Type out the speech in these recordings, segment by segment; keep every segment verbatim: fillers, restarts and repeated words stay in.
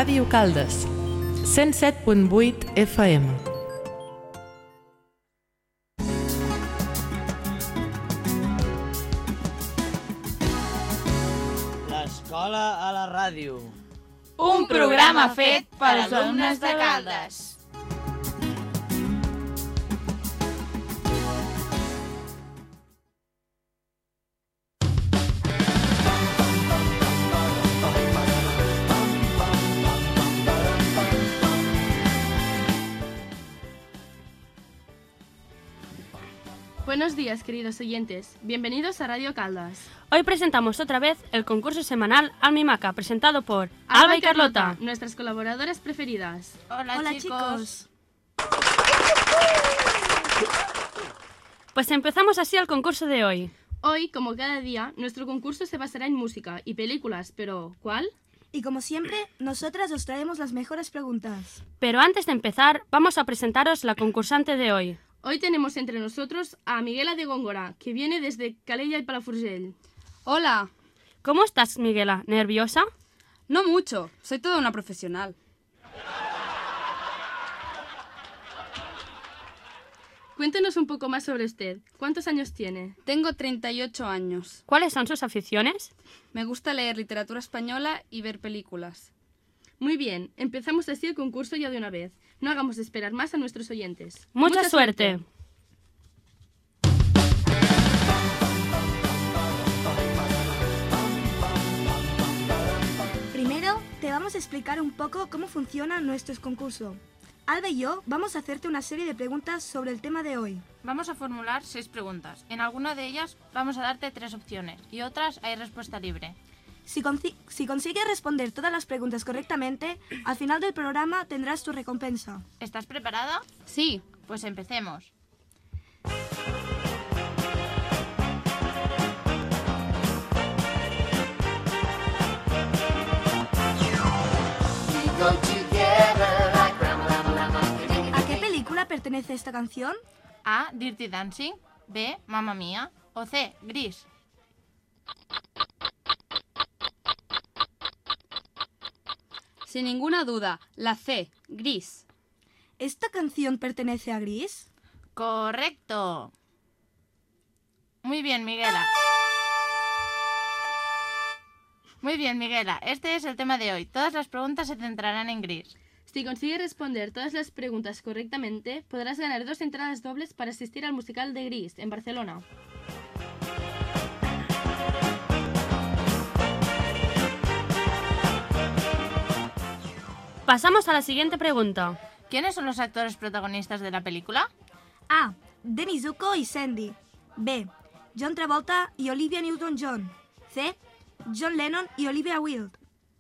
Ràdio Caldes, cent set punt vuit F M. L'escola a la ràdio. Un programa fet per alumnes de Caldes. Buenos días, queridos oyentes. Bienvenidos a Radio Caldas. Hoy presentamos otra vez el concurso semanal Almimaca, presentado por Alba, Alba y Carlota, nuestras colaboradoras preferidas. Hola, Hola, chicos. chicos. Pues empezamos así el concurso de hoy. Hoy, como cada día, nuestro concurso se basará en música y películas, pero ¿cuál? Y como siempre, nosotras os traemos las mejores preguntas. Pero antes de empezar, vamos a presentaros la concursante de hoy. Hoy tenemos entre nosotros a Miguela de Góngora, que viene desde Calella y Palafrugell. Hola. ¿Cómo estás, Miguela? ¿Nerviosa? No mucho, soy toda una profesional. Cuéntenos un poco más sobre usted. ¿Cuántos años tiene? Tengo treinta y ocho años. ¿Cuáles son sus aficiones? Me gusta leer literatura española y ver películas. Muy bien, empezamos así el concurso ya de una vez. No hagamos esperar más a nuestros oyentes. ¡Mucha, Mucha suerte! suerte. Primero, te vamos a explicar un poco cómo funciona nuestro concurso. Alba y yo vamos a hacerte una serie de preguntas sobre el tema de hoy. Vamos a formular seis preguntas. En alguna de ellas vamos a darte tres opciones y otras hay respuesta libre. Si, si consigues responder todas las preguntas correctamente, al final del programa tendrás tu recompensa. ¿Estás preparada? Sí. Pues empecemos. ¿A qué película pertenece esta canción? A. Dirty Dancing. B. Mamma Mía. O C. Gris. Sin ninguna duda, la C, Gris. ¿Esta canción pertenece a Gris? Correcto. Muy bien, Miguela. Muy bien, Miguela. Este es el tema de hoy. Todas las preguntas se centrarán en Gris. Si consigues responder todas las preguntas correctamente, podrás ganar dos entradas dobles para asistir al musical de Gris en Barcelona. Pasamos a la siguiente pregunta. ¿Quiénes son los actores protagonistas de la película? A. Denis Zuko y Sandy. B. John Travolta y Olivia Newton-John. C. John Lennon y Olivia Wilde.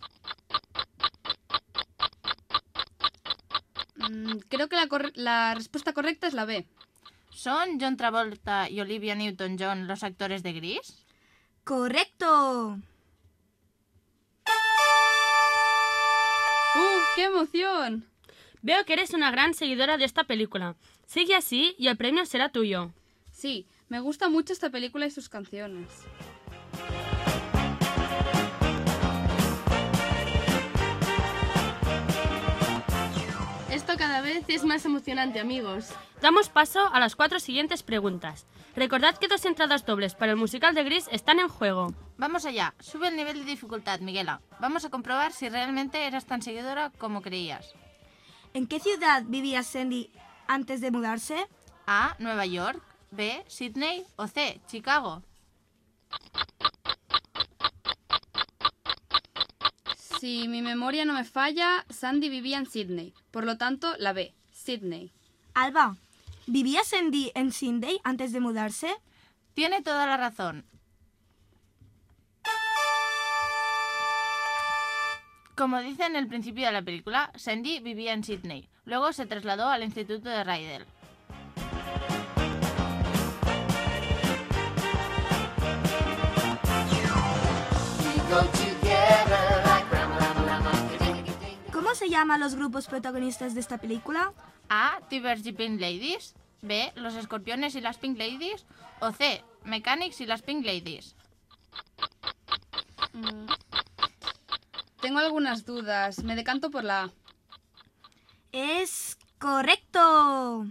Mm, creo que la, la respuesta correcta es la B. ¿Son John Travolta y Olivia Newton-John los actores de Gris? ¡Correcto! ¡Uh, qué emoción! Veo que eres una gran seguidora de esta película. Sigue así y el premio será tuyo. Sí, me gusta mucho esta película y sus canciones. Esto cada vez es más emocionante, amigos. Damos paso a las cuatro siguientes preguntas. Recordad que dos entradas dobles para el musical de Gris están en juego. Vamos allá. Sube el nivel de dificultad, Miguela. Vamos a comprobar si realmente eras tan seguidora como creías. ¿En qué ciudad vivía Sandy antes de mudarse? A. Nueva York. B. Sydney. O C. Chicago. Si mi memoria no me falla, Sandy vivía en Sydney. Por lo tanto, la B, Sydney. Alba, ¿vivía Sandy en Sydney antes de mudarse? Tiene toda la razón. Como dice en el principio de la película, Sandy vivía en Sydney. Luego se trasladó al instituto de Rydell. ¿Cómo se llaman los grupos protagonistas de esta película? A. Tivers y Pink Ladies. B. Los Escorpiones y las Pink Ladies. O C. Mechanics y las Pink Ladies. Mm. tengo algunas dudas. Me decanto por la A. ¡Es correcto!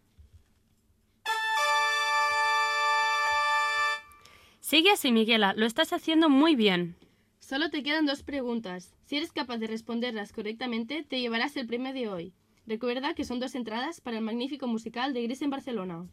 Sigue así, Miguela, lo estás haciendo muy bien. Solo te quedan dos preguntas. Si eres capaz de responderlas correctamente, te llevarás el premio de hoy. Recuerda que son dos entradas para el magnífico musical de Gris en Barcelona.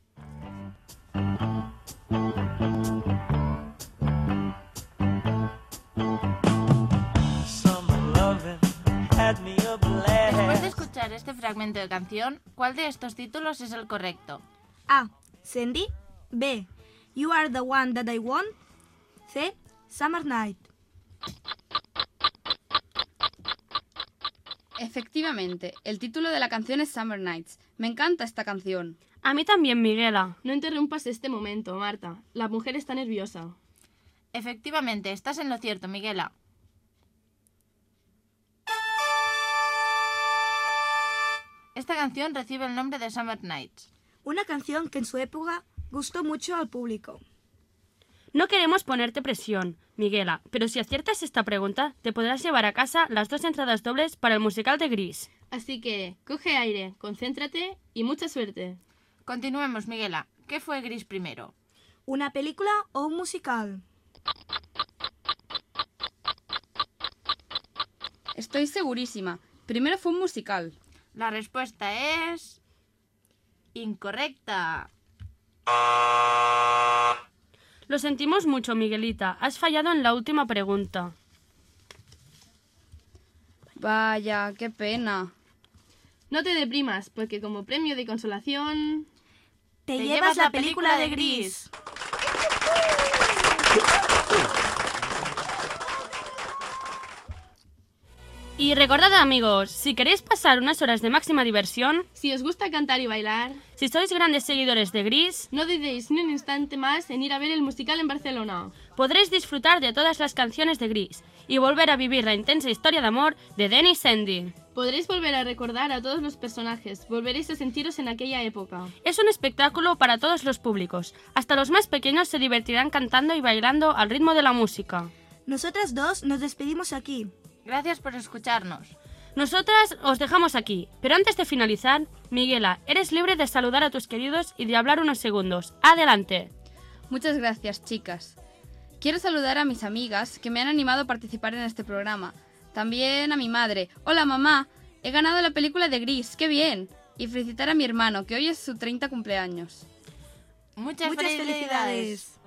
Después de escuchar este fragmento de canción, ¿cuál de estos títulos es el correcto? A. Sandy. B. You Are the One That I Want. C. Summer Night. Efectivamente, el título de la canción es Summer Nights. Me encanta esta canción. A mí también, Miguela. No interrumpas este momento, Marta. La mujer está nerviosa. Efectivamente, estás en lo cierto, Miguela. Esta canción recibe el nombre de Summer Nights. Una canción que en su época gustó mucho al público. No queremos ponerte presión, Miguela, pero si aciertas esta pregunta, te podrás llevar a casa las dos entradas dobles para el musical de Gris. Así que, coge aire, concéntrate y mucha suerte. Continuemos, Miguela. ¿Qué fue Gris primero? ¿Una película o un musical? Estoy segurísima. Primero fue un musical. La respuesta es... incorrecta. Lo sentimos mucho, Miguelita. Has fallado en la última pregunta. Vaya, qué pena. No te deprimas, porque como premio de consolación... Te, Te llevas la película de Gris. Y recordad, amigos, si queréis pasar unas horas de máxima diversión, si os gusta cantar y bailar, si sois grandes seguidores de Gris, no dudéis ni un instante más en ir a ver el musical en Barcelona. Podréis disfrutar de todas las canciones de Gris y volver a vivir la intensa historia de amor de Denny y Sandy. Podréis volver a recordar a todos los personajes, volveréis a sentiros en aquella época. Es un espectáculo para todos los públicos. Hasta los más pequeños se divertirán cantando y bailando al ritmo de la música. Nosotras dos nos despedimos aquí. Gracias por escucharnos. Nosotras os dejamos aquí, pero antes de finalizar, Miguela, eres libre de saludar a tus queridos y de hablar unos segundos. ¡Adelante! Muchas gracias, chicas. Quiero saludar a mis amigas que me han animado a participar en este programa. También a mi madre. Hola, mamá. He ganado la película de Gris. ¡Qué bien! Y felicitar a mi hermano, que hoy es su treinta cumpleaños. Muchas, Muchas felicidades. felicidades.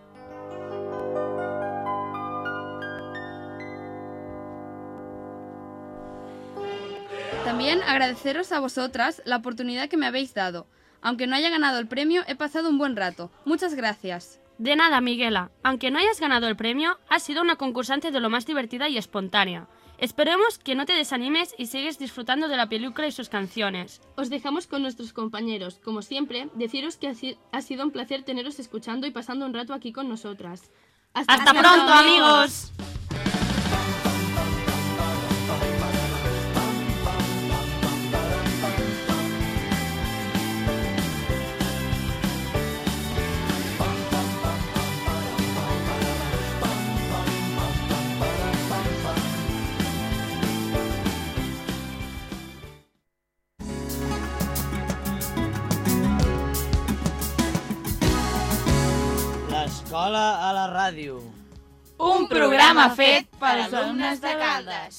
También agradeceros a vosotras la oportunidad que me habéis dado. Aunque no haya ganado el premio, he pasado un buen rato. Muchas gracias. De nada, Miguela. Aunque no hayas ganado el premio, has sido una concursante de lo más divertida y espontánea. Esperemos que no te desanimes y sigues disfrutando de la película y sus canciones. Os dejamos con nuestros compañeros. Como siempre, deciros que ha, si- ha sido un placer teneros escuchando y pasando un rato aquí con nosotras. ¡Hasta, Hasta pronto, amigos! L'escola a la ràdio. Un programa fet per alumnes de Caldes.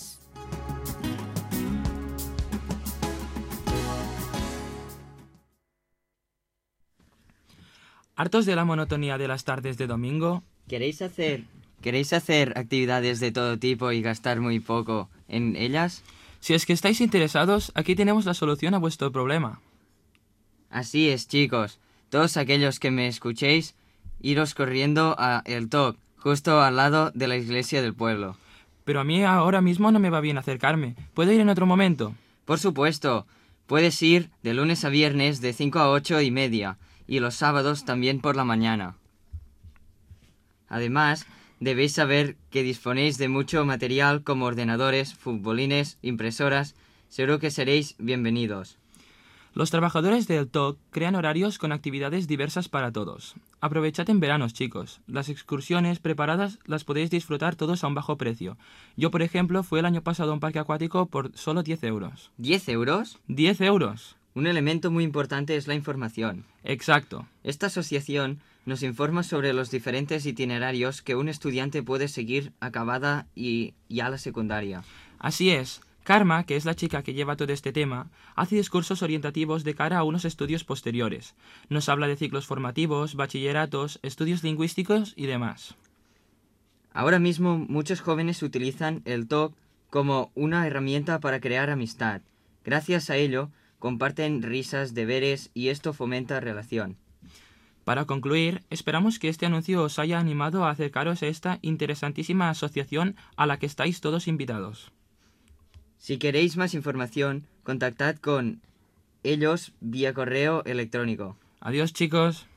¿Hartos de la monotonía de las tardes de domingo? ¿Queréis hacer, ¿Queréis hacer actividades de todo tipo y gastar muy poco en ellas? Si es que estáis interesados, aquí tenemos la solución a vuestro problema. Así es, chicos. Todos aquellos que me escuchéis, iros corriendo a El Toc, justo al lado de la iglesia del pueblo. Pero a mí ahora mismo no me va bien acercarme. ¿Puedo ir en otro momento? Por supuesto. Puedes ir de lunes a viernes de cinco a ocho y media, y los sábados también por la mañana. Además, debéis saber que disponéis de mucho material como ordenadores, futbolines, impresoras. Seguro que seréis bienvenidos. Los trabajadores del T O C crean horarios con actividades diversas para todos. Aprovechad en veranos, chicos. Las excursiones preparadas las podéis disfrutar todos a un bajo precio. Yo, por ejemplo, fui el año pasado a un parque acuático por solo diez euros. ¿diez euros? ¡diez euros! Un elemento muy importante es la información. Exacto. Esta asociación nos informa sobre los diferentes itinerarios que un estudiante puede seguir acabada y ya la secundaria. Así es. Karma, que es la chica que lleva todo este tema, hace discursos orientativos de cara a unos estudios posteriores. Nos habla de ciclos formativos, bachilleratos, estudios lingüísticos y demás. Ahora mismo muchos jóvenes utilizan el T O C como una herramienta para crear amistad. Gracias a ello, comparten risas, deberes y esto fomenta relación. Para concluir, esperamos que este anuncio os haya animado a acercaros a esta interesantísima asociación a la que estáis todos invitados. Si queréis más información, contactad con ellos vía correo electrónico. Adiós, chicos.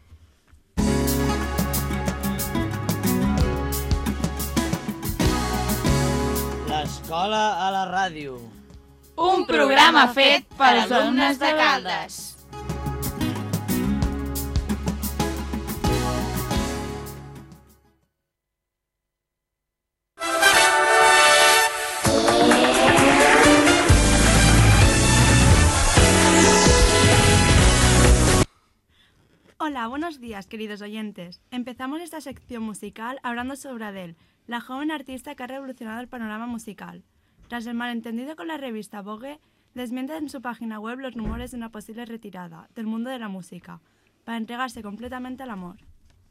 L'escola a la ràdio. Un programa fet per alumnes de Caldes. Hola, buenos días, queridos oyentes. Empezamos esta sección musical hablando sobre Adele, la joven artista que ha revolucionado el panorama musical. Tras el malentendido con la revista Vogue, desmiente en su página web los rumores de una posible retirada del mundo de la música, para entregarse completamente al amor.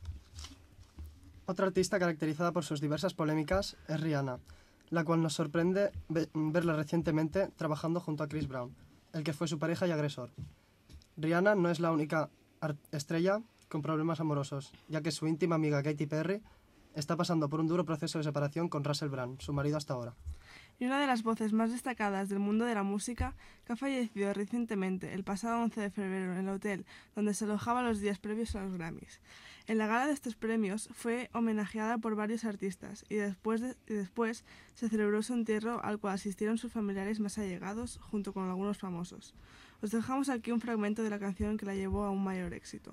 Otra artista caracterizada por sus diversas polémicas es Rihanna, la cual nos sorprende verla recientemente trabajando junto a Chris Brown, el que fue su pareja y agresor. Rihanna no es la única estrella con problemas amorosos, ya que su íntima amiga Katy Perry está pasando por un duro proceso de separación con Russell Brand, su marido hasta ahora. Y una de las voces más destacadas del mundo de la música, que ha fallecido recientemente, el pasado once de febrero, en el hotel donde se alojaba los días previos a los Grammys. En la gala de estos premios fue homenajeada por varios artistas y después, de, y después se celebró su entierro, al cual asistieron sus familiares más allegados junto con algunos famosos. Os dejamos aquí un fragmento de la canción que la llevó a un mayor éxito.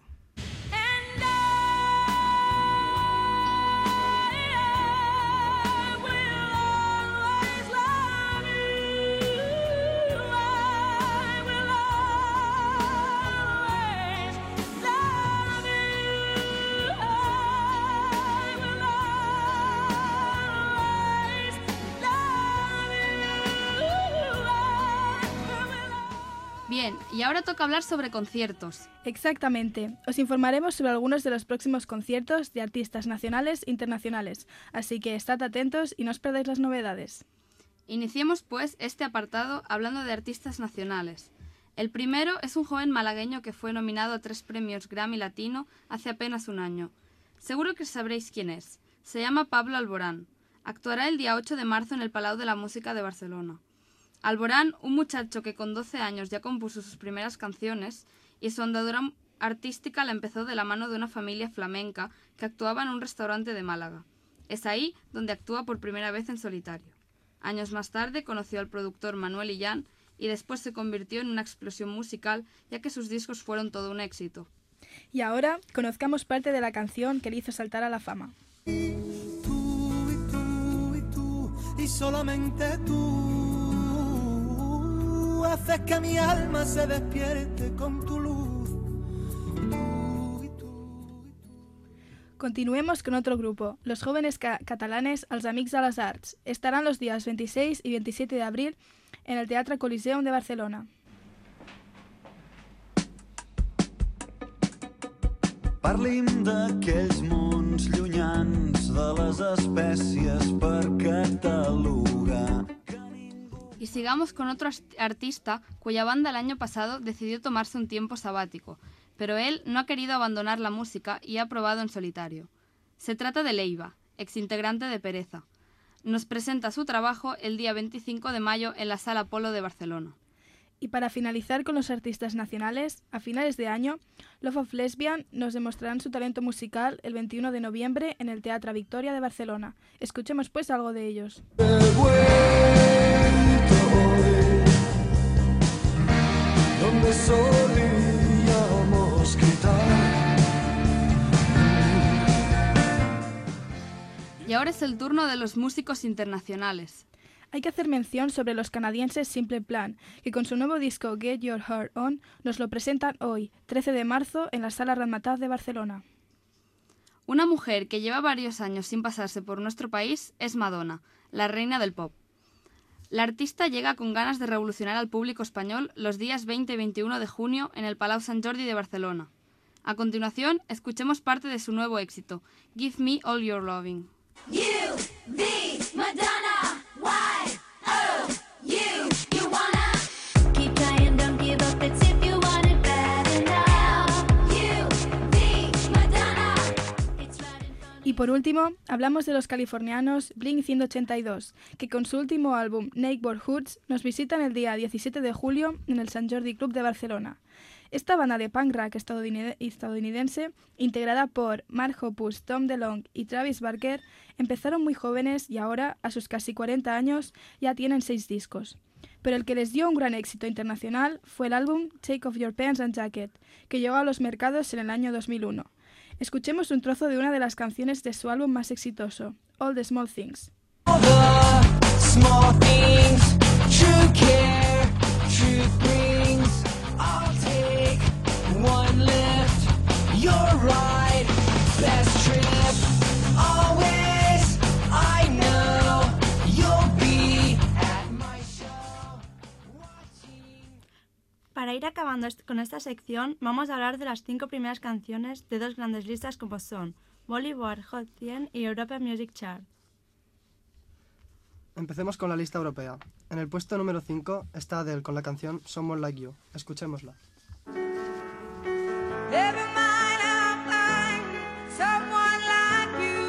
Bien, y ahora toca hablar sobre conciertos. Exactamente. Os informaremos sobre algunos de los próximos conciertos de artistas nacionales e internacionales, así que estad atentos y no os perdáis las novedades. Iniciemos, pues, este apartado hablando de artistas nacionales. El primero es un joven malagueño que fue nominado a tres premios Grammy Latino hace apenas un año. Seguro que sabréis quién es. Se llama Pablo Alborán. Actuará el día ocho de marzo en el Palau de la Música de Barcelona. Alborán, un muchacho que con doce años ya compuso sus primeras canciones y su andadura artística la empezó de la mano de una familia flamenca que actuaba en un restaurante de Málaga. Es ahí donde actúa por primera vez en solitario. Años más tarde conoció al productor Manuel Illán y después se convirtió en una explosión musical, ya que sus discos fueron todo un éxito. Y ahora conozcamos parte de la canción que le hizo saltar a la fama. Y tú, y tú, y tú, y solamente tú haces que mi alma se despierte con tu luz. Tú, y tú, y tú. Continuemos con otro grupo, los jóvenes ca catalanes Els Amics de les Arts. Estarán los días veintiséis y veintisiete de abril en el Teatre Coliseum de Barcelona. Parlim d'aquells mons llunyans de les espècies per catalogar. Y sigamos con otro artista cuya banda el año pasado decidió tomarse un tiempo sabático, pero él no ha querido abandonar la música y ha probado en solitario. Se trata de Leiva, exintegrante de Pereza. Nos presenta su trabajo el día veinticinco de mayo en la Sala Polo de Barcelona. Y para finalizar con los artistas nacionales, a finales de año, Love of Lesbian nos demostrarán su talento musical el veintiuno de noviembre en el Teatro Victoria de Barcelona. Escuchemos pues algo de ellos. Donde soy es el turno de los músicos internacionales. Hay que hacer mención sobre los canadienses Simple Plan, que con su nuevo disco Get Your Heart On nos lo presentan hoy, trece de marzo, en la Sala Ramataz de Barcelona. Una mujer que lleva varios años sin pasarse por nuestro país es Madonna, la reina del pop. La artista llega con ganas de revolucionar al público español los días veinte y veintiuno de junio en el Palau Sant Jordi de Barcelona. A continuación, escuchemos parte de su nuevo éxito, Give Me All Your Loving. You, be Madonna, why, oh, you, you wanna keep trying, don't give up, it's if you want it bad enough. You, be Madonna, it's right in front. Y por último, hablamos de los californianos Blink ciento ochenta y dos, que con su último álbum Neighborhoods nos visitan el día diecisiete de julio en el Sant Jordi Club de Barcelona. Esta banda de punk rock estadounidense, integrada por Mark Hoppus, Tom DeLonge y Travis Barker, empezaron muy jóvenes y ahora, a sus casi cuarenta años, ya tienen seis discos. Pero el que les dio un gran éxito internacional fue el álbum Take Off Your Pants and Jacket, que llegó a los mercados en el año dos mil uno. Escuchemos un trozo de una de las canciones de su álbum más exitoso, All the Small Things. All the small things, true care, true brings. I'll take one lift, you're right, best trip, always, I know, you'll be at my show, watching. Para ir acabando est- con esta sección, vamos a hablar de las cinco primeras canciones de dos grandes listas como son Billboard Hot cien y European Music Chart. Empecemos con la lista europea. En el puesto número cinco está Adele con la canción Someone Like You. Escuchémosla. Never mind, I'll find someone like you.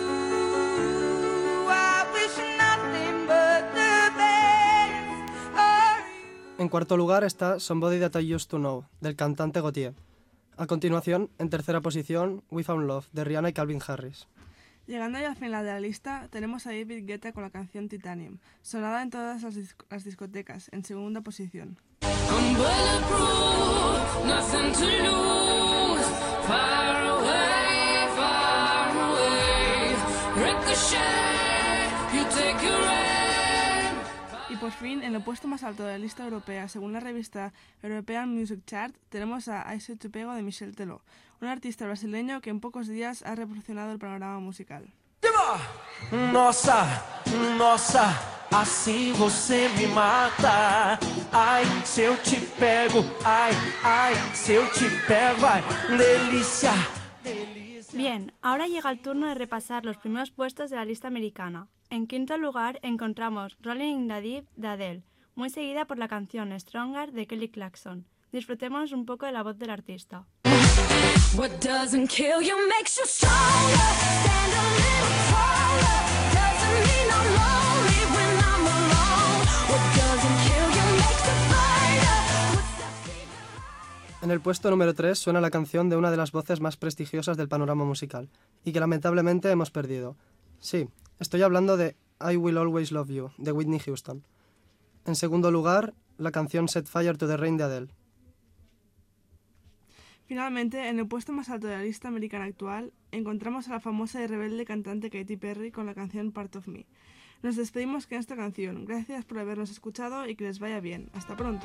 I wish nothing but the best for you. En cuarto lugar está Somebody That I Used to Know, del cantante Gotye. A continuación, en tercera posición, We Found Love, de Rihanna y Calvin Harris. Llegando ya al final de la lista, tenemos a David Guetta con la canción Titanium, sonada en todas las, disc- las discotecas, en segunda posición. I'm bulletproof, nothing to lose. Far away, far away. Ricochet, you take your aim. Y por fin, en el puesto más alto de la lista europea, según la revista European Music Chart, tenemos a I Say To Pego de Michel Teló, un artista brasileño que en pocos días ha revolucionado el panorama musical. Nossa, nossa, assim você me mata. Ai, se eu te pego, ai, ai, se eu te pego, ai, delícia. Bien, ahora llega el turno de repasar los primeros puestos de la lista americana. En quinto lugar encontramos Rolling in the Deep de Adele, muy seguida por la canción Stronger de Kelly Clarkson. Disfrutemos un poco de la voz del artista. What doesn't kill you makes you stronger. Stand a little taller. Doesn't mean I'm lonely when I'm alone. What doesn't kill you makes you brighter. En el puesto número tres suena la canción de una de las voces más prestigiosas del panorama musical, y que lamentablemente hemos perdido. Sí, estoy hablando de I Will Always Love You, de Whitney Houston. En segundo lugar, la canción Set Fire to the Rain de Adele. Finalmente, en el puesto más alto de la lista americana actual, encontramos a la famosa y rebelde cantante Katy Perry con la canción Part of Me. Nos despedimos con esta canción. Gracias por habernos escuchado y que les vaya bien. Hasta pronto.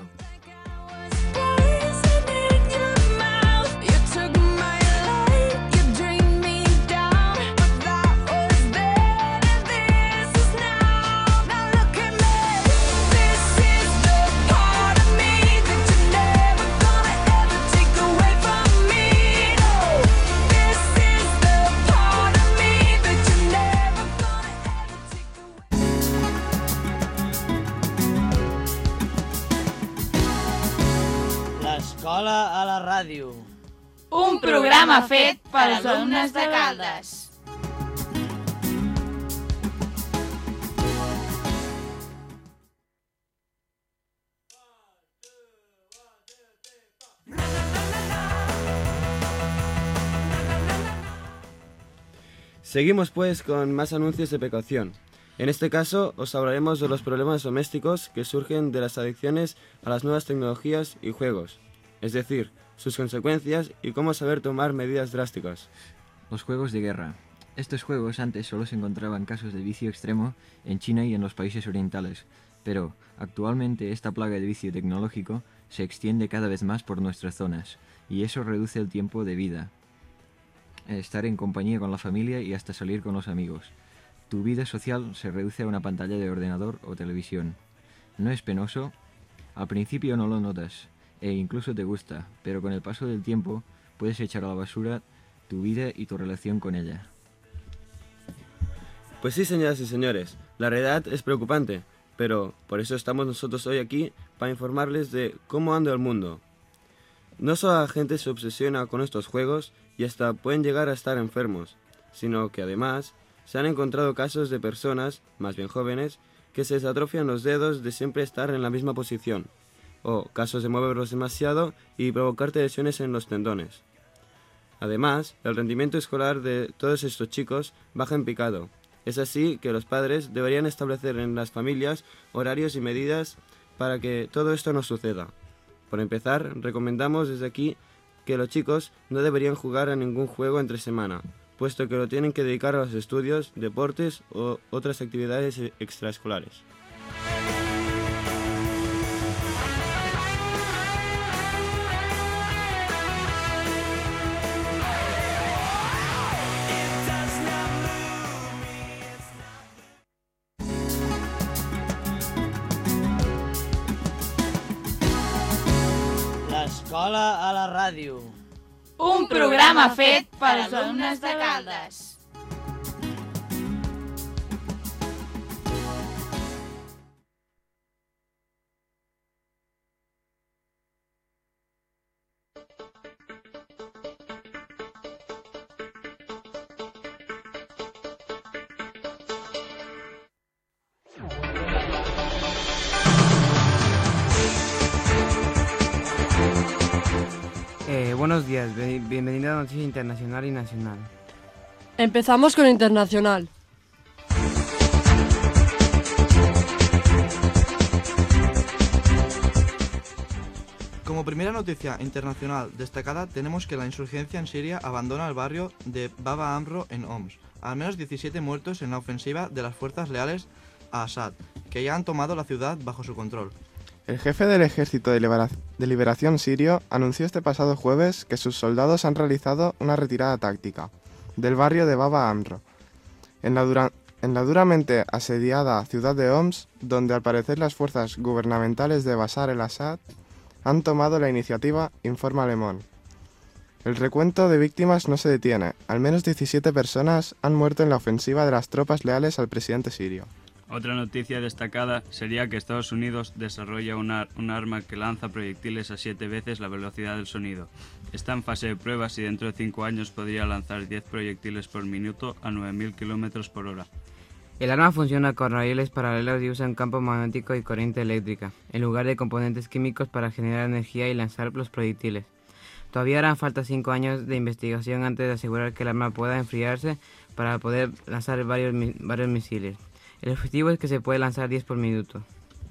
L'escola a la ràdio. Un programa fet per als alumnes de Caldes. Seguimos pues con más anuncios de precaución. En este caso os hablaremos de los problemas domésticos que surgen de las adicciones a las nuevas tecnologías y juegos, es decir, sus consecuencias y cómo saber tomar medidas drásticas. Los juegos de guerra. Estos juegos antes solo se encontraban casos de vicio extremo en China y en los países orientales, pero actualmente esta plaga de vicio tecnológico se extiende cada vez más por nuestras zonas, y eso reduce el tiempo de vida, estar en compañía con la familia y hasta salir con los amigos. Tu vida social se reduce a una pantalla de ordenador o televisión. ¿No es penoso? Al principio no lo notas, e incluso te gusta, pero con el paso del tiempo puedes echar a la basura tu vida y tu relación con ella. Pues sí, señoras y señores, la realidad es preocupante, pero por eso estamos nosotros hoy aquí para informarles de cómo anda el mundo. No solo la gente se obsesiona con estos juegos y hasta pueden llegar a estar enfermos, sino que además se han encontrado casos de personas, más bien jóvenes, que se les atrofian los dedos de siempre estar en la misma posición, o casos de moverlos demasiado y provocarte lesiones en los tendones. Además, el rendimiento escolar de todos estos chicos baja en picado. Es así que los padres deberían establecer en las familias horarios y medidas para que todo esto no suceda. Por empezar, recomendamos desde aquí que los chicos no deberían jugar a ningún juego entre semana, puesto que lo tienen que dedicar a los estudios, deportes o otras actividades extraescolares. L'escola a la ràdio. Un programa fet per als alumnes de Caldes. Eh, buenos días, bien- bienvenido a Noticias Internacional y Nacional. Empezamos con Internacional. Como primera noticia internacional destacada tenemos que la insurgencia en Siria abandona el barrio de Baba Amro en Homs. Al menos diecisiete muertos en la ofensiva de las fuerzas leales a Assad, que ya han tomado la ciudad bajo su control. El jefe del Ejército de, Libera- de Liberación Sirio anunció este pasado jueves que sus soldados han realizado una retirada táctica del barrio de Baba Amro, en la, dura- en la duramente asediada ciudad de Homs, donde al parecer las fuerzas gubernamentales de Bashar el-Assad han tomado la iniciativa, informa Le Monde. El recuento de víctimas no se detiene. Al menos diecisiete personas han muerto en la ofensiva de las tropas leales al presidente sirio. Otra noticia destacada sería que Estados Unidos desarrolla una, un arma que lanza proyectiles a siete veces la velocidad del sonido. Está en fase de pruebas y dentro de cinco años podría lanzar diez proyectiles por minuto a nueve mil kilómetros por hora. El arma funciona con raíles paralelos y usa un campo magnético y corriente eléctrica, en lugar de componentes químicos para generar energía y lanzar los proyectiles. Todavía harán falta cinco años de investigación antes de asegurar que el arma pueda enfriarse para poder lanzar varios, mi- varios misiles. El objetivo es que se puede lanzar diez por minuto.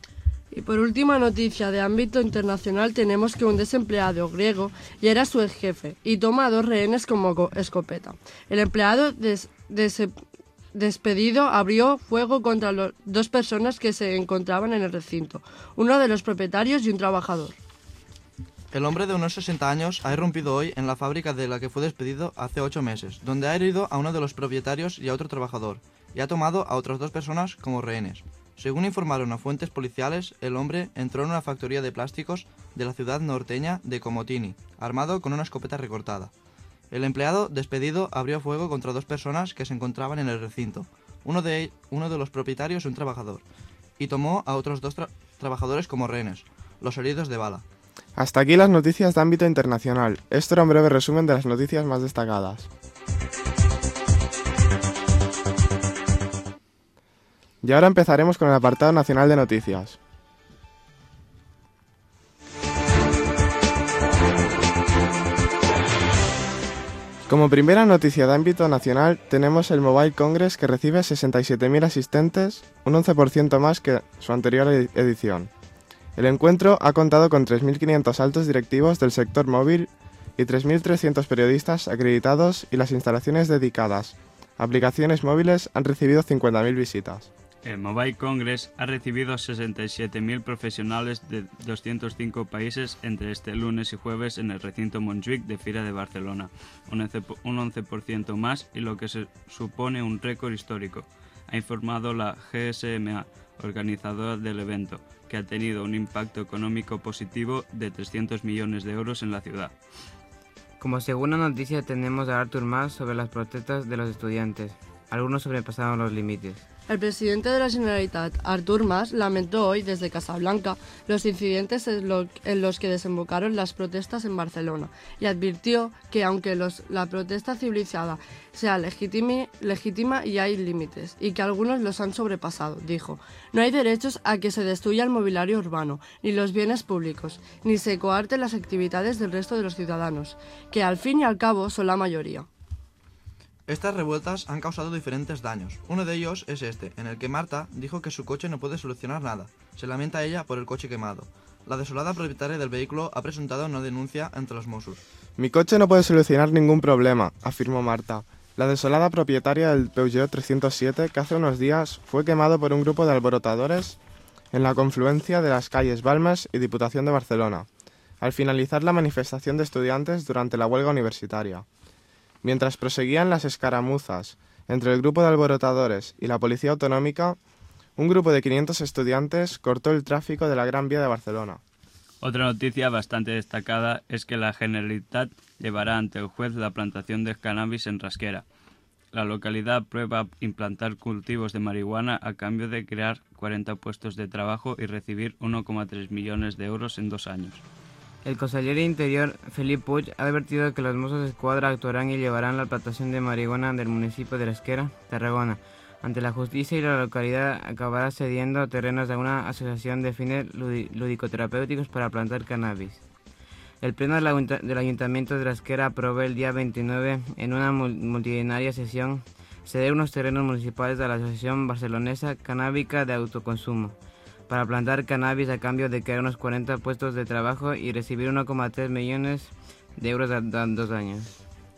Y por última noticia de ámbito internacional tenemos que un desempleado griego ya era su ex jefe y toma a dos rehenes como go- escopeta. El empleado des- des- despedido abrió fuego contra las dos personas que se encontraban en el recinto, uno de los propietarios y un trabajador. El hombre de unos sesenta años ha irrumpido hoy en la fábrica de la que fue despedido hace ocho meses, donde ha herido a uno de los propietarios y a otro trabajador, y ha tomado a otras dos personas como rehenes. Según informaron a fuentes policiales, el hombre entró en una factoría de plásticos de la ciudad norteña de Komotini, armado con una escopeta recortada. El empleado despedido abrió fuego contra dos personas que se encontraban en el recinto, uno de, uno de los propietarios y un trabajador, y tomó a otros dos tra- trabajadores como rehenes, los heridos de bala. Hasta aquí las noticias de ámbito internacional. Esto era un breve resumen de las noticias más destacadas. Y ahora empezaremos con el apartado nacional de noticias. Como primera noticia de ámbito nacional tenemos el Mobile Congress, que recibe sesenta y siete mil asistentes, un once por ciento más que su anterior edi- edición. El encuentro ha contado con tres mil quinientos altos directivos del sector móvil y tres mil trescientos periodistas acreditados y las instalaciones dedicadas Aplicaciones móviles han recibido cincuenta mil visitas. El Mobile Congress ha recibido sesenta y siete mil profesionales de doscientos cinco países entre este lunes y jueves en el recinto Montjuic de Fira de Barcelona, un once por ciento más y lo que se supone un récord histórico, ha informado la G S M A, organizadora del evento, que ha tenido un impacto económico positivo de trescientos millones de euros en la ciudad. Como segunda noticia tenemos a Artur Mas sobre las protestas de los estudiantes. Algunos sobrepasaron los límites. El presidente de la Generalitat, Artur Mas, lamentó hoy desde Casablanca los incidentes en, lo- en los que desembocaron las protestas en Barcelona y advirtió que aunque los- la protesta civilizada sea legitimi- legítima y hay límites, y que algunos los han sobrepasado, dijo, no hay derechos a que se destruya el mobiliario urbano, ni los bienes públicos, ni se coarten las actividades del resto de los ciudadanos, que al fin y al cabo son la mayoría. Estas revueltas han causado diferentes daños. Uno de ellos es este, en el que Marta dijo que su coche no puede solucionar nada. Se lamenta ella por el coche quemado. La desolada propietaria del vehículo ha presentado una denuncia ante los Mossos. Mi coche no puede solucionar ningún problema, afirmó Marta. La desolada propietaria del Peugeot trescientos siete, que hace unos días fue quemado por un grupo de alborotadores en la confluencia de las calles Balmes y Diputación de Barcelona, al finalizar la manifestación de estudiantes durante la huelga universitaria. Mientras proseguían las escaramuzas entre el grupo de alborotadores y la policía autonómica, un grupo de quinientos estudiantes cortó el tráfico de la Gran Vía de Barcelona. Otra noticia bastante destacada es que la Generalitat llevará ante el juez la plantación de cannabis en Rasquera. La localidad prueba implantar cultivos de marihuana a cambio de crear cuarenta puestos de trabajo y recibir uno coma tres millones de euros en dos años. El conseller Interior, Felip Puig, ha advertido que los Mossos d'Esquadra actuarán y llevarán la plantación de marihuana del municipio de Rasquera, Tarragona, ante la justicia y la localidad acabará cediendo terrenos a una asociación de fines ludi- lúdico-terapéuticos para plantar cannabis. El pleno del, ayunta- del Ayuntamiento de Rasquera aprobó el día veintinueve, en una mul- multitudinaria sesión, ceder unos terrenos municipales a la Asociación Barcelonesa Canábica de Autoconsumo, para plantar cannabis a cambio de crear unos cuarenta puestos de trabajo y recibir uno coma tres millones de euros a, a dos años.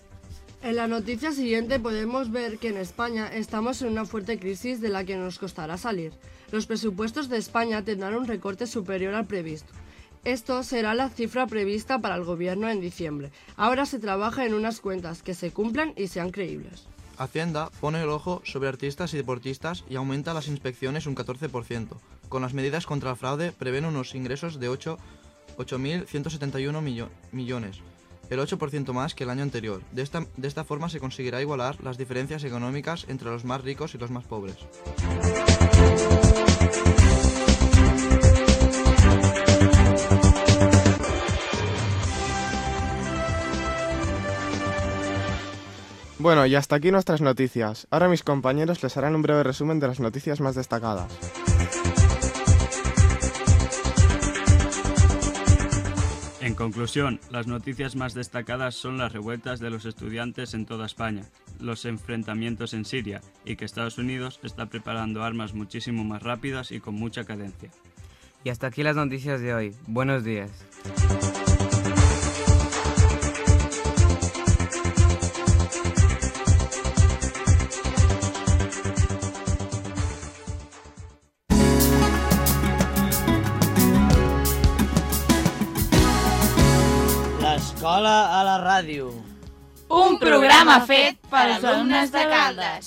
En la noticia siguiente podemos ver que en España estamos en una fuerte crisis de la que nos costará salir. Los presupuestos de España tendrán un recorte superior al previsto. Esto será la cifra prevista para el gobierno en diciembre. Ahora se trabaja en unas cuentas que se cumplan y sean creíbles. Hacienda pone el ojo sobre artistas y deportistas y aumenta las inspecciones un catorce por ciento. Con las medidas contra el fraude prevén unos ingresos de ocho mil ciento setenta y uno millo- millones, el ocho por ciento más que el año anterior. De esta, de esta forma se conseguirá igualar las diferencias económicas entre los más ricos y los más pobres. Bueno, y hasta aquí nuestras noticias. Ahora mis compañeros les harán un breve resumen de las noticias más destacadas. En conclusión, las noticias más destacadas son las revueltas de los estudiantes en toda España, los enfrentamientos en Siria y que Estados Unidos está preparando armas muchísimo más rápidas y con mucha cadencia. Y hasta aquí las noticias de hoy. Buenos días. L'escola a la ràdio. Un programa fet per alumnes de Caldes.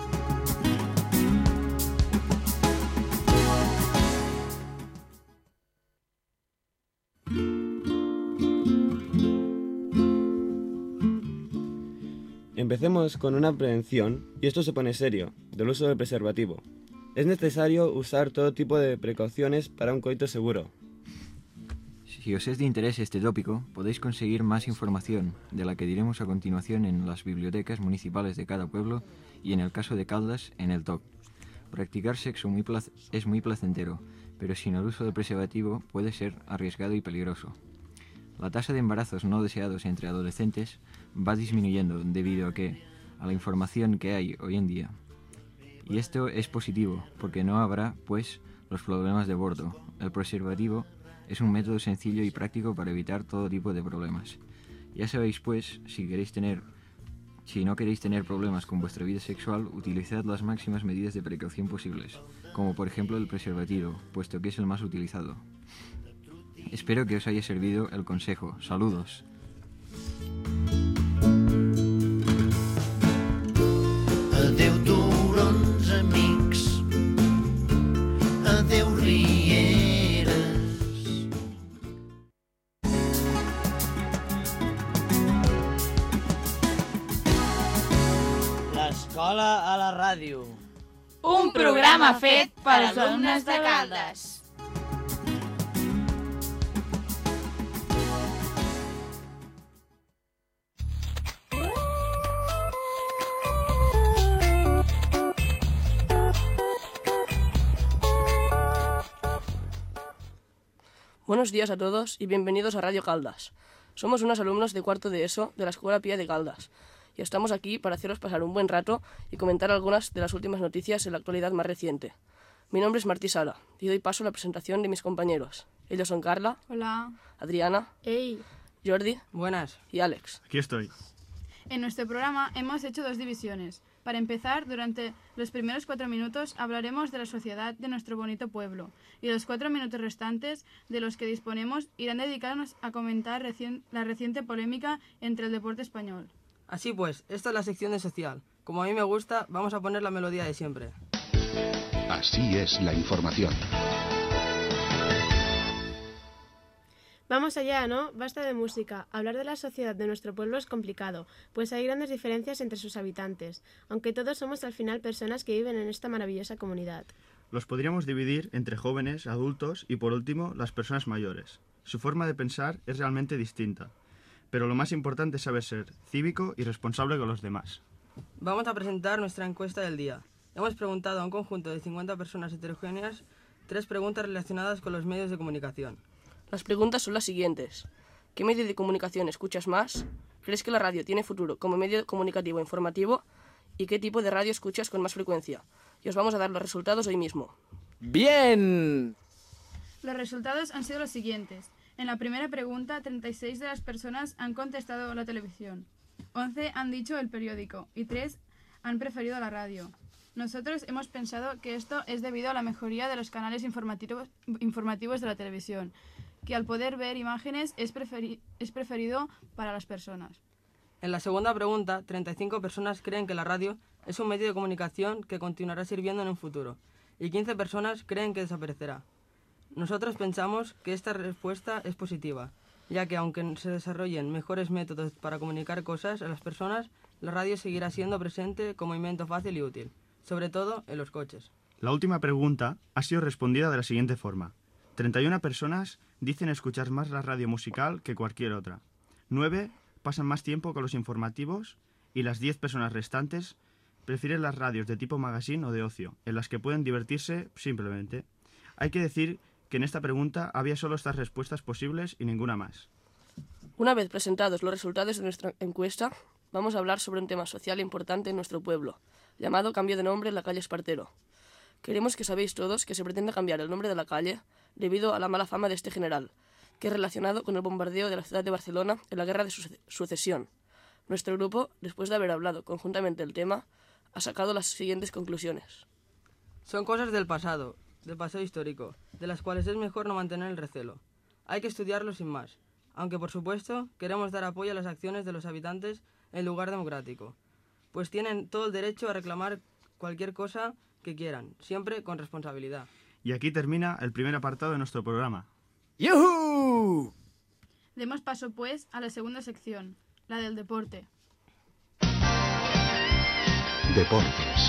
Empecemos con una prevención, y esto se pone serio, del uso del preservativo. Es necesario usar todo tipo de precauciones para un coito seguro. Si os es de interés este tópico, podéis conseguir más información, de la que diremos a continuación en las bibliotecas municipales de cada pueblo y en el caso de Caldas, en el T O C. Practicar sexo muy plac- es muy placentero, pero sin el uso del preservativo puede ser arriesgado y peligroso. La tasa de embarazos no deseados entre adolescentes va disminuyendo debido a que a la información que hay hoy en día. Y esto es positivo, porque no habrá, pues, los problemas de aborto. El preservativo es un método sencillo y práctico para evitar todo tipo de problemas. Ya sabéis, pues, si queréis tener Si no queréis tener problemas con vuestra vida sexual, utilizad las máximas medidas de precaución posibles, como por ejemplo el preservativo, puesto que es el más utilizado. Espero que os haya servido el consejo. Saludos. Adeu turons amics, adeu rieres. L'escola a la ràdio. Un programa fet per alumnes de Caldes. Buenos días a todos y bienvenidos a Radio Caldas. Somos unos alumnos de cuarto de ESO de la Escuela Pía de Caldas y estamos aquí para haceros pasar un buen rato y comentar algunas de las últimas noticias en la actualidad más reciente. Mi nombre es Martí Sala y doy paso a la presentación de mis compañeros. Ellos son Carla. Hola. Adriana. Hey. Jordi. Buenas. Y Alex. Aquí estoy. En nuestro programa hemos hecho dos divisiones. Para empezar, durante los primeros cuatro minutos hablaremos de la sociedad de nuestro bonito pueblo y los cuatro minutos restantes de los que disponemos irán dedicados a comentar recien- la reciente polémica entre el deporte español. Así pues, esta es la sección de social. Como a mí me gusta, vamos a poner la melodía de siempre. Así es la información. Vamos allá, ¿no? Basta de música. Hablar de la sociedad de nuestro pueblo es complicado, pues hay grandes diferencias entre sus habitantes, aunque todos somos al final personas que viven en esta maravillosa comunidad. Los podríamos dividir entre jóvenes, adultos y por último las personas mayores. Su forma de pensar es realmente distinta, pero lo más importante es saber ser cívico y responsable con los demás. Vamos a presentar nuestra encuesta del día. Hemos preguntado a un conjunto de cincuenta personas heterogéneas tres preguntas relacionadas con los medios de comunicación. Las preguntas son las siguientes. ¿Qué medio de comunicación escuchas más? ¿Crees que la radio tiene futuro como medio comunicativo e informativo? ¿Y qué tipo de radio escuchas con más frecuencia? Y os vamos a dar los resultados hoy mismo. ¡Bien! Los resultados han sido los siguientes. En la primera pregunta, treinta y seis de las personas han contestado la televisión, once han dicho el periódico y tres han preferido la radio. Nosotros hemos pensado que esto es debido a la mejoría de los canales informativos, informativos de la televisión, que al poder ver imágenes es, preferi- es preferido para las personas. En la segunda pregunta, treinta y cinco personas creen que la radio es un medio de comunicación que continuará sirviendo en un futuro, y quince personas creen que desaparecerá. Nosotros pensamos que esta respuesta es positiva, ya que aunque se desarrollen mejores métodos para comunicar cosas a las personas, la radio seguirá siendo presente como invento fácil y útil, sobre todo en los coches. La última pregunta ha sido respondida de la siguiente forma. treinta y una personas dicen escuchar más la radio musical que cualquier otra. nueve pasan más tiempo con los informativos y las diez personas restantes prefieren las radios de tipo magazine o de ocio, en las que pueden divertirse simplemente. Hay que decir que en esta pregunta había solo estas respuestas posibles y ninguna más. Una vez presentados los resultados de nuestra encuesta, vamos a hablar sobre un tema social importante en nuestro pueblo, llamado cambio de nombre en la calle Espartero. Queremos que sabéis todos que se pretende cambiar el nombre de la calle debido a la mala fama de este general, que es relacionado con el bombardeo de la ciudad de Barcelona en la Guerra de Suce- Sucesión. Nuestro grupo, después de haber hablado conjuntamente del tema, ha sacado las siguientes conclusiones. Son cosas del pasado, del pasado histórico, de las cuales es mejor no mantener el recelo. Hay que estudiarlo sin más, aunque por supuesto queremos dar apoyo a las acciones de los habitantes en lugar democrático, pues tienen todo el derecho a reclamar cualquier cosa que quieran, siempre con responsabilidad. Y aquí termina el primer apartado de nuestro programa. ¡Yujú! Demos paso, pues, a la segunda sección, la del deporte. Deportes.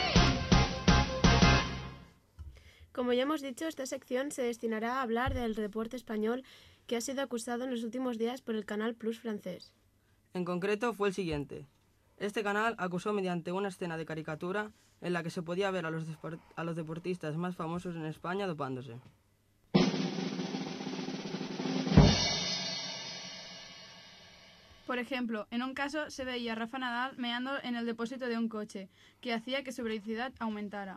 Como ya hemos dicho, esta sección se destinará a hablar del deporte español que ha sido acusado en los últimos días por el Canal Plus francés. En concreto fue el siguiente. Este canal acusó mediante una escena de caricatura en la que se podía ver a los, desport- a los deportistas más famosos en España dopándose. Por ejemplo, en un caso se veía a Rafa Nadal meando en el depósito de un coche, que hacía que su velocidad aumentara.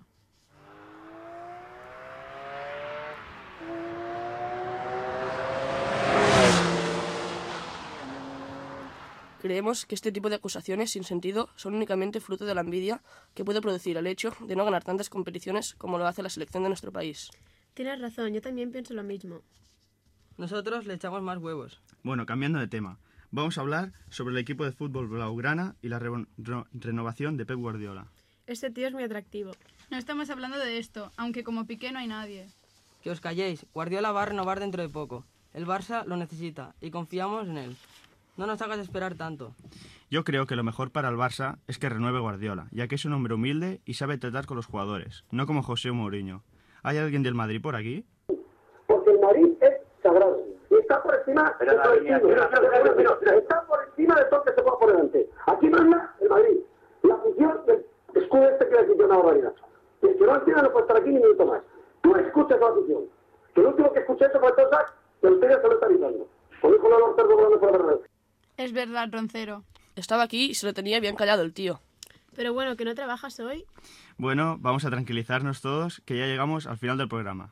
Creemos que este tipo de acusaciones sin sentido son únicamente fruto de la envidia que puede producir el hecho de no ganar tantas competiciones como lo hace la selección de nuestro país. Tienes razón, yo también pienso lo mismo. Nosotros le echamos más huevos. Bueno, cambiando de tema, vamos a hablar sobre el equipo de fútbol blaugrana y la re- re- renovación de Pep Guardiola. Este tío es muy atractivo. No estamos hablando de esto, aunque como Piqué no hay nadie. Que os calléis, Guardiola va a renovar dentro de poco. El Barça lo necesita y confiamos en él. No nos hagas esperar tanto. Yo creo que lo mejor para el Barça es que renueve Guardiola, ya que es un hombre humilde y sabe tratar con los jugadores, no como José Mourinho. ¿Hay alguien del Madrid por aquí? Porque el Madrid es sagrado y está por encima de todo el mundo. Está por encima de todo que se ponga por delante. Aquí manda el Madrid. La afición del escudo este que le decir una barbaridad. Y el que no entiende no puede estar aquí ni un minuto más. Tú escuchas a la afición. Que el último que escuché eso fue Tosac, que el Pérez se lo está avisando. Como dijo la Lortar volando por la verdad. Es verdad, Roncero. Estaba aquí y se lo tenía bien callado el tío. Pero bueno, ¿que no trabajas hoy? Bueno, vamos a tranquilizarnos todos, que ya llegamos al final del programa.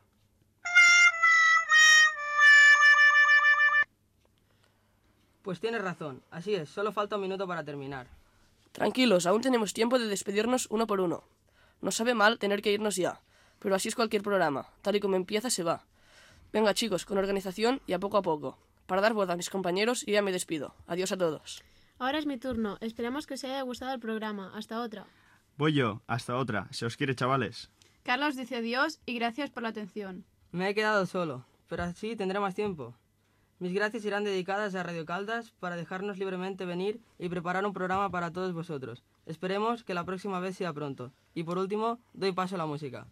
Pues tienes razón, así es, solo falta un minuto para terminar. Tranquilos, aún tenemos tiempo de despedirnos uno por uno. Nos sabe mal tener que irnos ya, pero así es cualquier programa. Tal y como empieza, se va. Venga, chicos, con organización y a poco a poco. Para dar voz a mis compañeros, yo ya me despido. Adiós a todos. Ahora es mi turno. Esperamos que os haya gustado el programa. Hasta otra. Voy yo, hasta otra. Se os quiere, chavales. Carlos dice adiós y gracias por la atención. Me he quedado solo, pero así tendré más tiempo. Mis gracias irán dedicadas a Radio Caldas para dejarnos libremente venir y preparar un programa para todos vosotros. Esperemos que la próxima vez sea pronto. Y por último, doy paso a la música.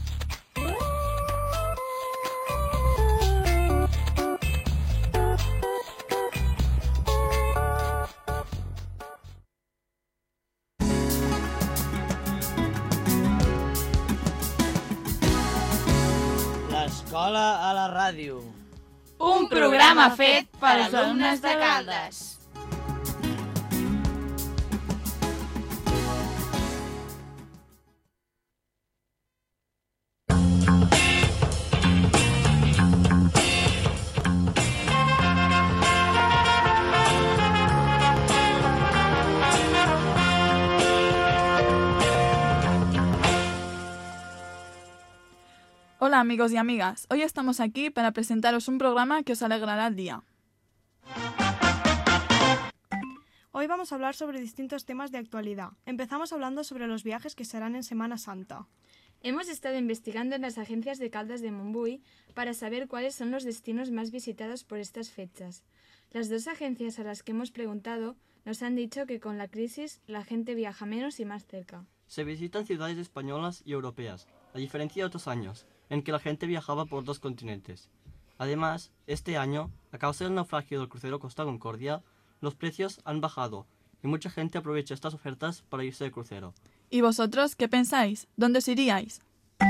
L'escola a la ràdio. Un programa fet per alumnes de Caldes. Hola amigos y amigas, hoy estamos aquí para presentaros un programa que os alegrará el día. Hoy vamos a hablar sobre distintos temas de actualidad. Empezamos hablando sobre los viajes que se harán en Semana Santa. Hemos estado investigando en las agencias de Caldas de Montbui para saber cuáles son los destinos más visitados por estas fechas. Las dos agencias a las que hemos preguntado nos han dicho que con la crisis la gente viaja menos y más cerca. Se visitan ciudades españolas y europeas, a diferencia de otros años, en que la gente viajaba por dos continentes. Además, este año, a causa del naufragio del crucero Costa Concordia, los precios han bajado y mucha gente aprovecha estas ofertas para irse de crucero. ¿Y vosotros qué pensáis? ¿Dónde os iríais?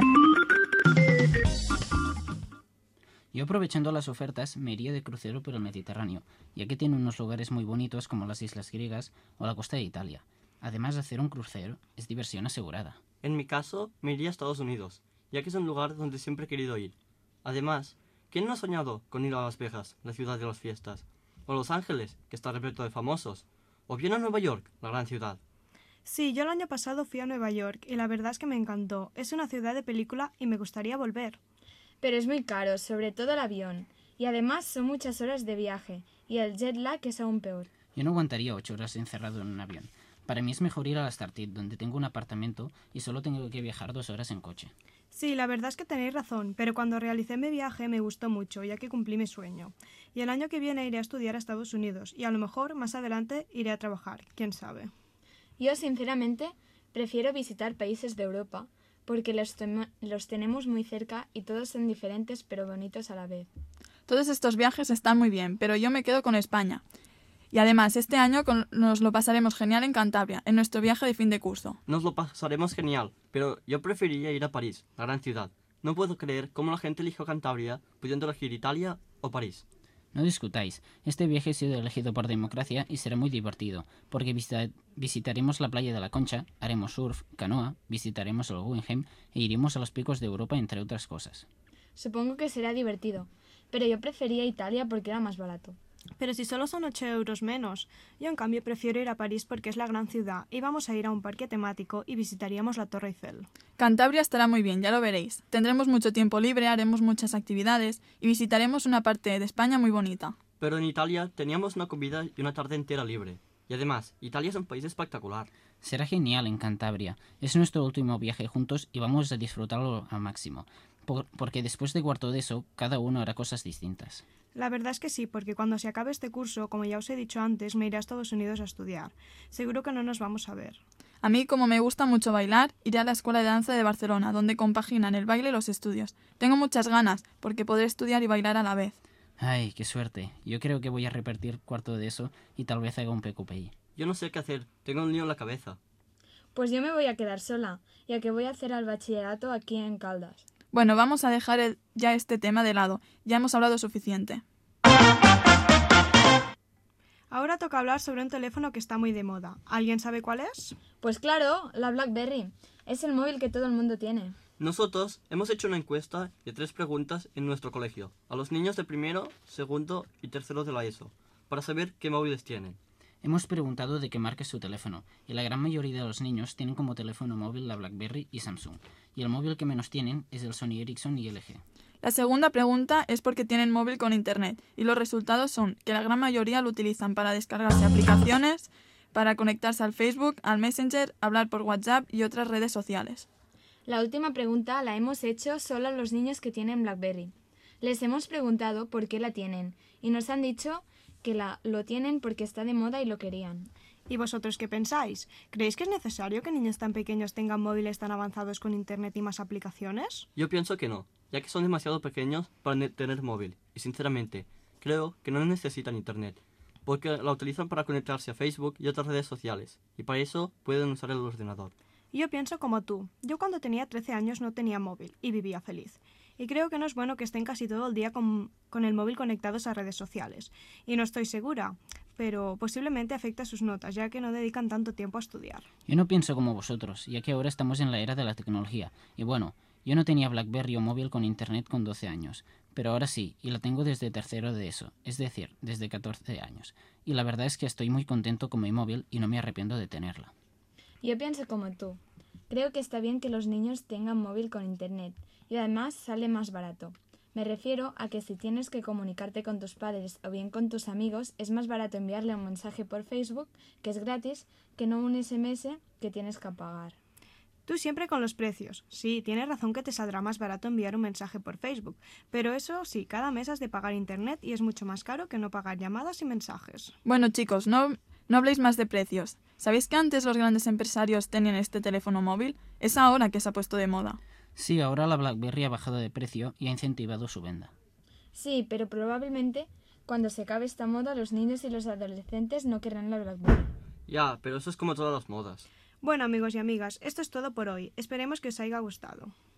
Yo, aprovechando las ofertas, me iría de crucero por el Mediterráneo, ya que tiene unos lugares muy bonitos como las islas griegas o la costa de Italia. Además de hacer un crucero, es diversión asegurada. En mi caso, me iría a Estados Unidos, ya que es un lugar donde siempre he querido ir. Además, ¿quién no ha soñado con ir a Las Vegas, la ciudad de las fiestas? O Los Ángeles, que está repleto de famosos. O bien a Nueva York, la gran ciudad. Sí, yo el año pasado fui a Nueva York y la verdad es que me encantó. Es una ciudad de película y me gustaría volver. Pero es muy caro, sobre todo el avión. Y además son muchas horas de viaje. Y el jet lag es aún peor. Yo no aguantaría ocho horas encerrado en un avión. Para mí es mejor ir a la Startit, donde tengo un apartamento y solo tengo que viajar dos horas en coche. Sí, la verdad es que tenéis razón, pero cuando realicé mi viaje me gustó mucho, ya que cumplí mi sueño. Y el año que viene iré a estudiar a Estados Unidos, y a lo mejor más adelante iré a trabajar, quién sabe. Yo, sinceramente, prefiero visitar países de Europa, porque los, tem- los tenemos muy cerca y todos son diferentes pero bonitos a la vez. Todos estos viajes están muy bien, pero yo me quedo con España. Y además, este año con- nos lo pasaremos genial en Cantabria, en nuestro viaje de fin de curso. Nos lo pasaremos genial, pero yo preferiría ir a París, la gran ciudad. No puedo creer cómo la gente eligió Cantabria, pudiendo elegir Italia o París. No discutáis, este viaje ha sido elegido por democracia y será muy divertido, porque visita- visitaremos la playa de la Concha, haremos surf, canoa, visitaremos el Guggenheim e iremos a los picos de Europa, entre otras cosas. Supongo que será divertido, pero yo prefería Italia porque era más barato. Pero si solo son ocho euros menos. Yo en cambio prefiero ir a París porque es la gran ciudad y vamos a ir a un parque temático y visitaríamos la Torre Eiffel. Cantabria estará muy bien, ya lo veréis. Tendremos mucho tiempo libre, haremos muchas actividades y visitaremos una parte de España muy bonita. Pero en Italia teníamos una comida y una tarde entera libre. Y además, Italia es un país espectacular. Será genial en Cantabria. Es nuestro último viaje juntos y vamos a disfrutarlo al máximo. Por, porque después de cuarto de eso, cada uno hará cosas distintas. La verdad es que sí, porque cuando se acabe este curso, como ya os he dicho antes, me iré a Estados Unidos a estudiar. Seguro que no nos vamos a ver. A mí, como me gusta mucho bailar, iré a la Escuela de Danza de Barcelona, donde compaginan el baile y los estudios. Tengo muchas ganas, porque podré estudiar y bailar a la vez. Ay, qué suerte. Yo creo que voy a repetir cuarto de eso y tal vez haga un P Q P I. Yo no sé qué hacer, tengo un lío en la cabeza. Pues yo me voy a quedar sola, ya que voy a hacer el bachillerato aquí en Caldas. Bueno, vamos a dejar el, ya este tema de lado. Ya hemos hablado suficiente. Ahora toca hablar sobre un teléfono que está muy de moda. ¿Alguien sabe cuál es? Pues claro, la BlackBerry. Es el móvil que todo el mundo tiene. Nosotros hemos hecho una encuesta de tres preguntas en nuestro colegio, a los niños de primero, segundo y tercero de la ESO, para saber qué móviles tienen. Hemos preguntado de qué marca es su teléfono, y la gran mayoría de los niños tienen como teléfono móvil la BlackBerry y Samsung, y el móvil que menos tienen es el Sony Ericsson y L G. La segunda pregunta es por qué tienen móvil con internet, y los resultados son que la gran mayoría lo utilizan para descargarse aplicaciones, para conectarse al Facebook, al Messenger, hablar por WhatsApp y otras redes sociales. La última pregunta la hemos hecho solo a los niños que tienen BlackBerry. Les hemos preguntado por qué la tienen, y nos han dicho que la, lo tienen porque está de moda y lo querían. ¿Y vosotros qué pensáis? ¿Creéis que es necesario que niños tan pequeños tengan móviles tan avanzados con internet y más aplicaciones? Yo pienso que no, ya que son demasiado pequeños para tener móvil, y sinceramente, creo que no necesitan internet, porque la utilizan para conectarse a Facebook y otras redes sociales, y para eso pueden usar el ordenador. Yo pienso como tú. Yo cuando tenía trece años no tenía móvil y vivía feliz. Y creo que no es bueno que estén casi todo el día con, con el móvil conectados a redes sociales. Y no estoy segura, pero posiblemente afecta a sus notas, ya que no dedican tanto tiempo a estudiar. Yo no pienso como vosotros, ya que ahora estamos en la era de la tecnología. Y bueno, yo no tenía BlackBerry o móvil con internet con doce años, pero ahora sí, y la tengo desde tercero de eso, es decir, desde catorce años. Y la verdad es que estoy muy contento con mi móvil y no me arrepiento de tenerla. Yo pienso como tú. Creo que está bien que los niños tengan móvil con internet y además sale más barato. Me refiero a que si tienes que comunicarte con tus padres o bien con tus amigos, es más barato enviarle un mensaje por Facebook, que es gratis, que no un ese eme ese que tienes que pagar. Tú siempre con los precios. Sí, tienes razón que te saldrá más barato enviar un mensaje por Facebook, pero eso sí, cada mes has de pagar internet y es mucho más caro que no pagar llamadas y mensajes. Bueno, chicos, no, no habléis más de precios. ¿Sabéis que antes los grandes empresarios tenían este teléfono móvil? Es ahora que se ha puesto de moda. Sí, ahora la BlackBerry ha bajado de precio y ha incentivado su venta. Sí, pero probablemente cuando se acabe esta moda los niños y los adolescentes no querrán la BlackBerry. Ya, pero eso es como todas las modas. Bueno, amigos y amigas, esto es todo por hoy. Esperemos que os haya gustado.